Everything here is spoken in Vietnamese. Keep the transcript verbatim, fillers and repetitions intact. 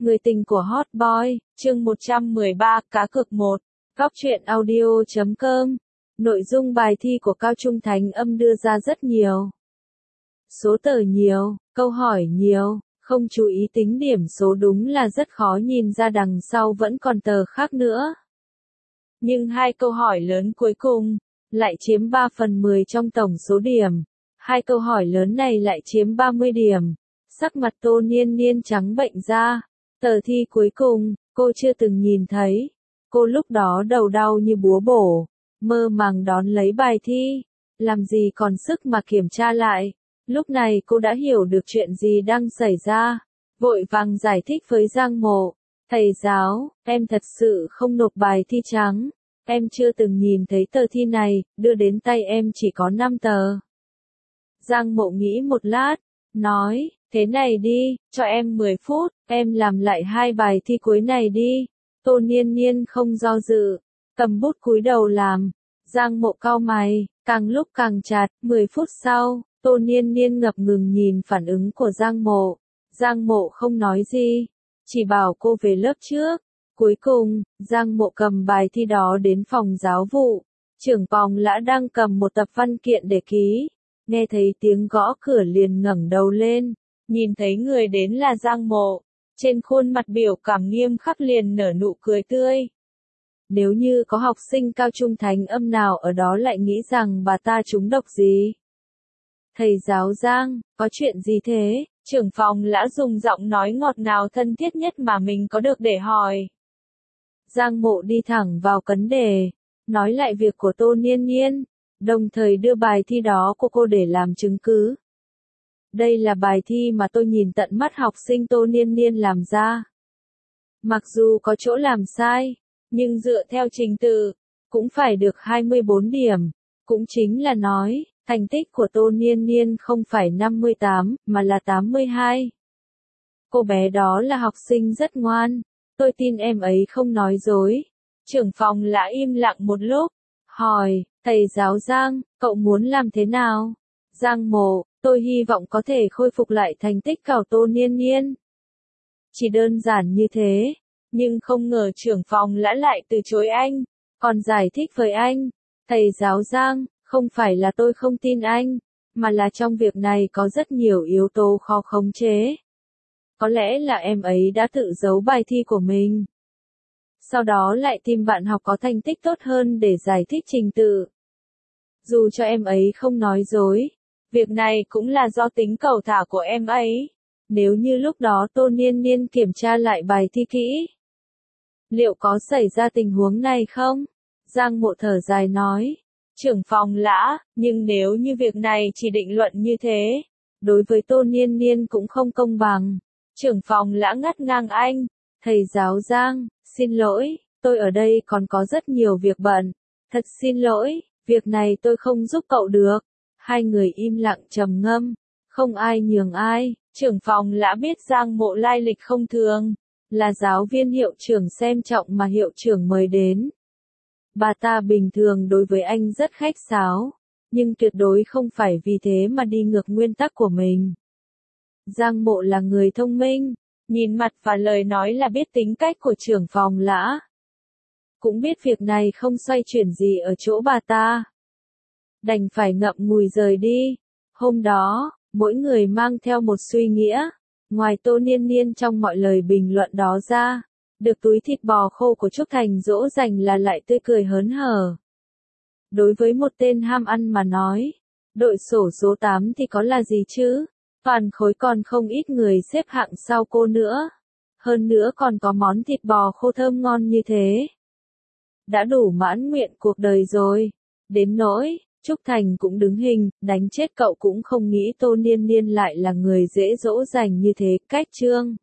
Người tình của Hot Boy, chương một trăm mười ba, cá cược một. Góc truyện audio chấm com. Nội dung bài thi của Cao Trung Thánh Âm đưa ra rất nhiều. Số tờ nhiều, câu hỏi nhiều, không chú ý tính điểm số đúng là rất khó nhìn ra đằng sau vẫn còn tờ khác nữa. Nhưng hai câu hỏi lớn cuối cùng, lại chiếm ba phần mười trong tổng số điểm. Hai câu hỏi lớn này lại chiếm ba mươi điểm. Sắc mặt Tô Niên Niên trắng bệnh ra. Tờ thi cuối cùng, cô chưa từng nhìn thấy. Cô lúc đó đầu đau như búa bổ, mơ màng đón lấy bài thi. Làm gì còn sức mà kiểm tra lại. Lúc này cô đã hiểu được chuyện gì đang xảy ra. Vội vàng giải thích với Giang Mộ. Thầy giáo, em thật sự không nộp bài thi trắng. Em chưa từng nhìn thấy tờ thi này, đưa đến tay em chỉ có năm tờ. Giang Mộ nghĩ một lát, nói, thế này đi, cho em mười phút, em làm lại hai bài thi cuối này đi. Tô Niên Niên không do dự, cầm bút cúi đầu làm. Giang Mộ cau mày, càng lúc càng chặt, mười phút sau, Tô Niên Niên ngập ngừng nhìn phản ứng của Giang Mộ. Giang Mộ không nói gì, chỉ bảo cô về lớp trước. Cuối cùng, Giang Mộ cầm bài thi đó đến phòng giáo vụ. Trưởng phòng Lã đang cầm một tập văn kiện để ký. Nghe thấy tiếng gõ cửa liền ngẩng đầu lên, nhìn thấy người đến là Giang Mộ. Trên khuôn mặt biểu cảm nghiêm khắc liền nở nụ cười tươi. Nếu như có học sinh Cao Trung Thánh Âm nào ở đó lại nghĩ rằng bà ta trúng độc gì. Thầy giáo Giang, có chuyện gì thế? Trưởng phòng Lã dùng giọng nói ngọt ngào thân thiết nhất mà mình có được để hỏi. Giang Mộ đi thẳng vào vấn đề, nói lại việc của Tô Niên Niên, đồng thời đưa bài thi đó của cô để làm chứng cứ. Đây là bài thi mà tôi nhìn tận mắt học sinh Tô Niên Niên làm ra. Mặc dù có chỗ làm sai, nhưng dựa theo trình tự, cũng phải được hai mươi bốn điểm. Cũng chính là nói, thành tích của Tô Niên Niên không phải năm mươi tám, mà là tám mươi hai. Cô bé đó là học sinh rất ngoan, tôi tin em ấy không nói dối. Trưởng phòng Lã im lặng một lúc, hỏi, thầy giáo Giang, cậu muốn làm thế nào? Giang Mộ, tôi hy vọng có thể khôi phục lại thành tích của Tô Niên Niên. Chỉ đơn giản như thế, nhưng không ngờ trưởng phòng Lã lại từ chối anh, còn giải thích với anh, thầy giáo Giang, không phải là tôi không tin anh, mà là trong việc này có rất nhiều yếu tố khó khống chế. Có lẽ là em ấy đã tự giấu bài thi của mình. Sau đó lại tìm bạn học có thành tích tốt hơn để giải thích trình tự. Dù cho em ấy không nói dối, việc này cũng là do tính cẩu thả của em ấy. Nếu như lúc đó Tô Niên Niên kiểm tra lại bài thi kỹ, liệu có xảy ra tình huống này không? Giang Mộ thở dài nói, trưởng phòng Lã, nhưng nếu như việc này chỉ định luận như thế, đối với Tô Niên Niên cũng không công bằng. Trưởng phòng Lã ngắt ngang anh, thầy giáo Giang, xin lỗi, tôi ở đây còn có rất nhiều việc bận. Thật xin lỗi, việc này tôi không giúp cậu được. Hai người im lặng trầm ngâm, không ai nhường ai. Trưởng phòng Lã biết Giang Mộ lai lịch không thường, là giáo viên hiệu trưởng xem trọng mà hiệu trưởng mời đến. Bà ta bình thường đối với anh rất khách sáo, nhưng tuyệt đối không phải vì thế mà đi ngược nguyên tắc của mình. Giang Mộ là người thông minh, nhìn mặt và lời nói là biết tính cách của trưởng phòng Lã. Cũng biết việc này không xoay chuyển gì ở chỗ bà ta. Đành phải ngậm ngùi rời đi. Hôm đó, mỗi người mang theo một suy nghĩa. Ngoài Tô Niên Niên trong mọi lời bình luận đó ra, được túi thịt bò khô của Trúc Thành dỗ dành là lại tươi cười hớn hở. Đối với một tên ham ăn mà nói, đội sổ số tám thì có là gì chứ? Toàn khối còn không ít người xếp hạng sau cô nữa. Hơn nữa còn có món thịt bò khô thơm ngon như thế. Đã đủ mãn nguyện cuộc đời rồi. Đến nỗi, Trúc Thành cũng đứng hình, đánh chết cậu cũng không nghĩ Tô Niên Niên lại là người dễ dỗ dành như thế. Cách chương